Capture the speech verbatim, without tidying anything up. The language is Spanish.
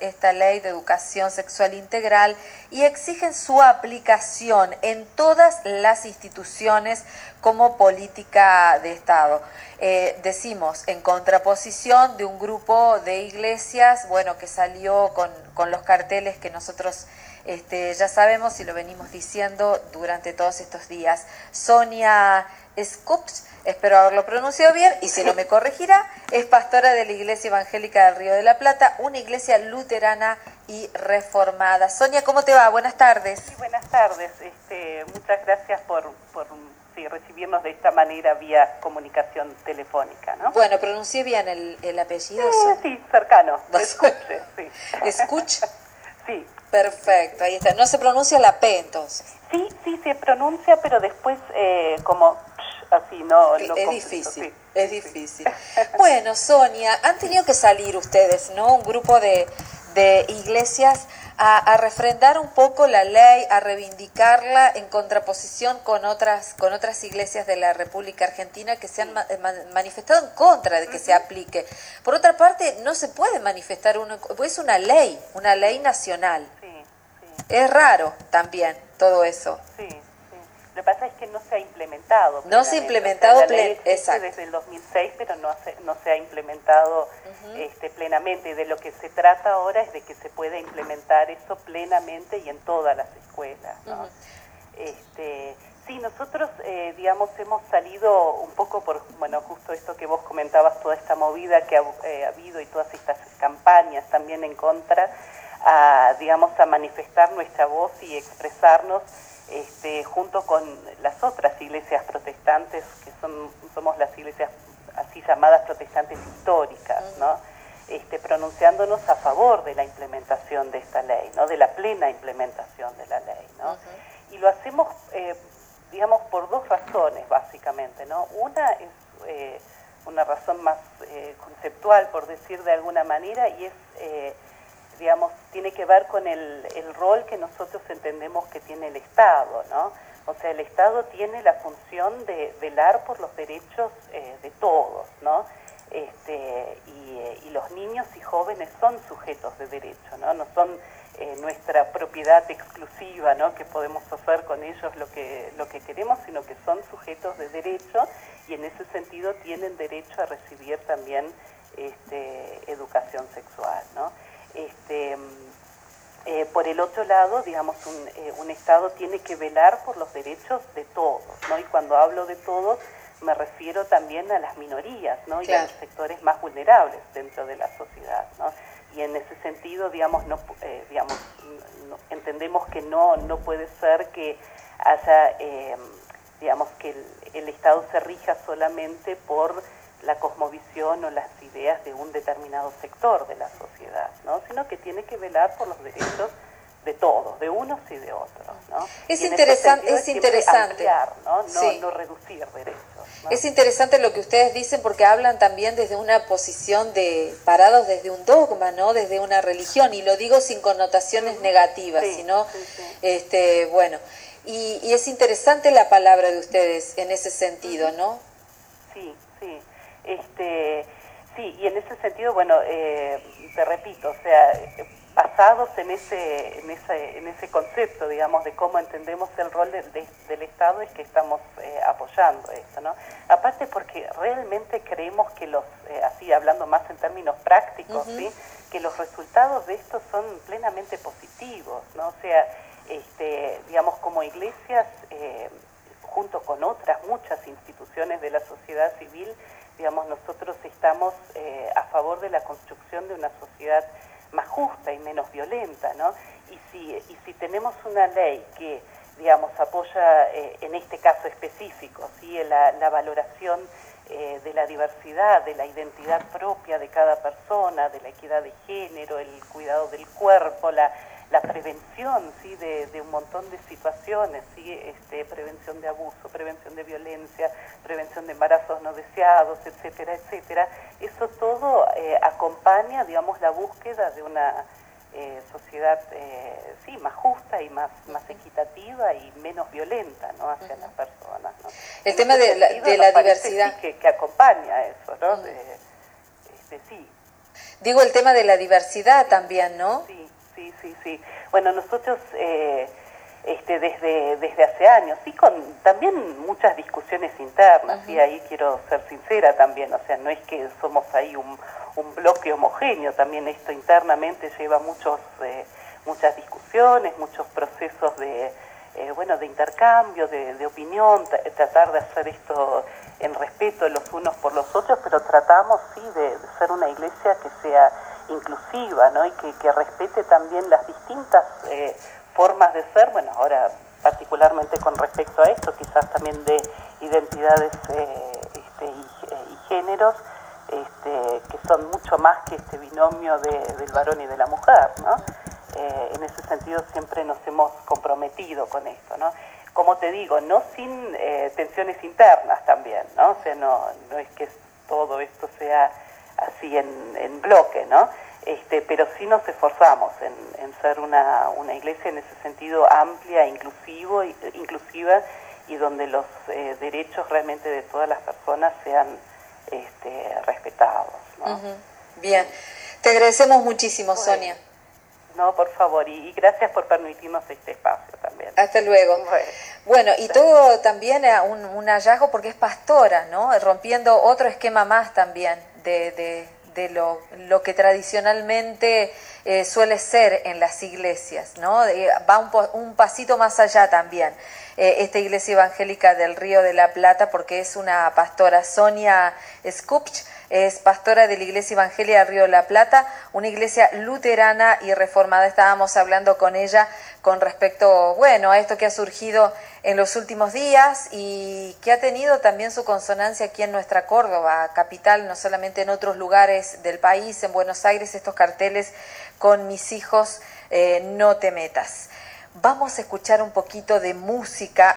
esta ley de educación sexual integral y exigen su aplicación en todas las instituciones como política de Estado. Eh, decimos, en contraposición de un grupo de iglesias, bueno, que salió con, con los carteles que nosotros este, ya sabemos y lo venimos diciendo durante todos estos días. Sonia Skups, espero haberlo pronunciado bien, y si no me corregirá, es pastora de la Iglesia Evangélica del Río de la Plata, una iglesia luterana y reformada. Sonia, ¿cómo te va? Buenas tardes. Sí, buenas tardes. Este, muchas gracias por, por sí, recibirnos de esta manera vía comunicación telefónica, ¿no? Bueno, pronuncié bien el, el apellido. Eh, sí, cercano. Escuche, sí. ¿Escuch? Sí. Perfecto, ahí está. No se pronuncia la P entonces. Sí, sí se pronuncia, pero después eh, como así, no... Es, no es completo, difícil, sí, es sí, difícil. Sí. Bueno, Sonia, han tenido que salir ustedes, ¿no? Un grupo de, de iglesias a, a refrendar un poco la ley, a reivindicarla en contraposición con otras, con otras iglesias de la República Argentina que se han ma manifestado en contra de que uh-huh. se aplique. Por otra parte, no se puede manifestar uno, pues es una ley, una ley nacional. Sí, sí. Es raro también todo eso. Sí. Lo que pasa es que no se ha implementado. No se ha implementado, o sea, la ley existe exacto. desde el dos mil seis, pero no se, no se ha implementado uh-huh. este, plenamente. De lo que se trata ahora es de que se pueda implementar eso plenamente y en todas las escuelas, ¿no? Uh-huh. este, sí, nosotros, eh, digamos, hemos salido un poco por, bueno, justo esto que vos comentabas, toda esta movida que ha eh, habido y todas estas campañas también en contra, a, digamos, a manifestar nuestra voz y expresarnos Este, junto con las otras iglesias protestantes, que son somos las iglesias así llamadas protestantes históricas, ¿no? Este, pronunciándonos a favor de la implementación de esta ley, ¿no? De la plena implementación de la ley, ¿no? Uh-huh. Y lo hacemos, eh, digamos, por dos razones, básicamente, ¿no? Una es eh, una razón más eh, conceptual, por decir de alguna manera, y es... Eh, digamos, tiene que ver con el, el rol que nosotros entendemos que tiene el Estado, ¿no? O sea, el Estado tiene la función de velar por los derechos eh, de todos, ¿no? Este, y, eh, y los niños y jóvenes son sujetos de derecho, ¿no? No son eh, nuestra propiedad exclusiva, ¿no? Que podemos hacer con ellos lo que, lo que queremos, sino que son sujetos de derecho y en ese sentido tienen derecho a recibir también este, educación sexual, ¿no? Este, eh, por el otro lado, digamos, un, eh, un Estado tiene que velar por los derechos de todos, ¿no? Y cuando hablo de todos, me refiero también a las minorías, ¿no? Y claro. a los sectores más vulnerables dentro de la sociedad, ¿no? Y en ese sentido, digamos, no, eh, digamos, no, entendemos que no, no puede ser que haya, eh, digamos, que el, el Estado se rija solamente por la cosmovisión o las ideas de un determinado sector de la sociedad, ¿no? Sino que tiene que velar por los derechos de todos, de unos y de otros, ¿no? Es interesante, es, es interesante, ampliar, ¿no? No, sí. no reducir derechos, ¿no? Es interesante lo que ustedes dicen porque hablan también desde una posición de parados desde un dogma, ¿no? Desde una religión, y lo digo sin connotaciones sí. negativas, sí, sino, sí, sí. este, bueno, y, y es interesante la palabra de ustedes en ese sentido, ¿no? Sí, sí. Este, sí, y en ese sentido, bueno, eh, te repito, o sea, basados en ese, en ese, en ese concepto, digamos, de cómo entendemos el rol de, de, del Estado, es que estamos eh, apoyando esto, ¿no? Aparte porque realmente creemos que los, eh, así hablando más en términos prácticos, uh-huh. ¿sí? Que los resultados de esto son plenamente positivos, ¿no? O sea, este, digamos, como iglesias, eh, junto con otras muchas instituciones de la sociedad civil, digamos, nosotros estamos eh, a favor de la construcción de una sociedad más justa y menos violenta, ¿no? Y si, y si tenemos una ley que, digamos, apoya, eh, en este caso específico, ¿sí? la, la valoración eh, de la diversidad, de la identidad propia de cada persona, de la equidad de género, el cuidado del cuerpo, la, la prevención, ¿sí? de, de un montón de situaciones, ¿sí? este, prevención de abuso, prevención de violencia, prevención de embarazos no deseados, etcétera, etcétera. Eso todo eh, acompaña, digamos, la búsqueda de una eh, sociedad eh, sí, más justa y más, más equitativa y menos violenta, ¿no? Hacia uh-huh. las personas, ¿no? El en tema de la, de la diversidad. Sí, que, que acompaña eso, ¿no? Uh-huh. de, este, sí. Digo el tema de la diversidad también, ¿no? Sí, sí, sí, sí. Bueno, nosotros eh, este, desde, desde hace años, sí, con también muchas discusiones internas, uh-huh. Y ahí quiero ser sincera también, o sea, no es que somos ahí un, un bloque homogéneo, también esto internamente lleva muchos, eh, muchas discusiones, muchos procesos de, eh, bueno, de intercambio, de, de opinión, t- tratar de hacer esto en respeto los unos por los otros, pero tratamos, sí, de, de ser una iglesia que sea inclusiva, ¿no? Y que, que respete también las distintas eh, formas de ser, bueno, ahora particularmente con respecto a esto, quizás también de identidades eh, este, y, eh, y géneros, este, que son mucho más que este binomio de, del varón y de la mujer, ¿no? Eh, en ese sentido siempre nos hemos comprometido con esto, ¿no? Como te digo, no sin eh, tensiones internas también, ¿no? O sea, no, no es que todo esto sea así en, en bloque, ¿no? Este, pero sí nos esforzamos en, en ser una, una iglesia en ese sentido amplia, inclusivo, inclusiva, y donde los eh, derechos realmente de todas las personas sean este, respetados, ¿no? Uh-huh. Bien, te agradecemos muchísimo, bueno, Sonia. No, por favor, y, y gracias por permitirnos este espacio también. Hasta luego. Bueno, bueno y todo también un, un hallazgo porque es pastora, ¿no? Rompiendo otro esquema más también de, de, de lo, lo que tradicionalmente eh, suele ser en las iglesias, ¿no? Eh, va un, un pasito más allá también. Eh, esta iglesia evangélica del Río de la Plata, porque es una pastora, Sonia Skupch, es pastora de la Iglesia Evangélica del Río de la Plata, una iglesia luterana y reformada. Estábamos hablando con ella con respecto, bueno, a esto que ha surgido en los últimos días y que ha tenido también su consonancia aquí en nuestra Córdoba, capital, no solamente en otros lugares del país, en Buenos Aires, estos carteles con mis hijos, eh, no te metas. Vamos a escuchar un poquito de música.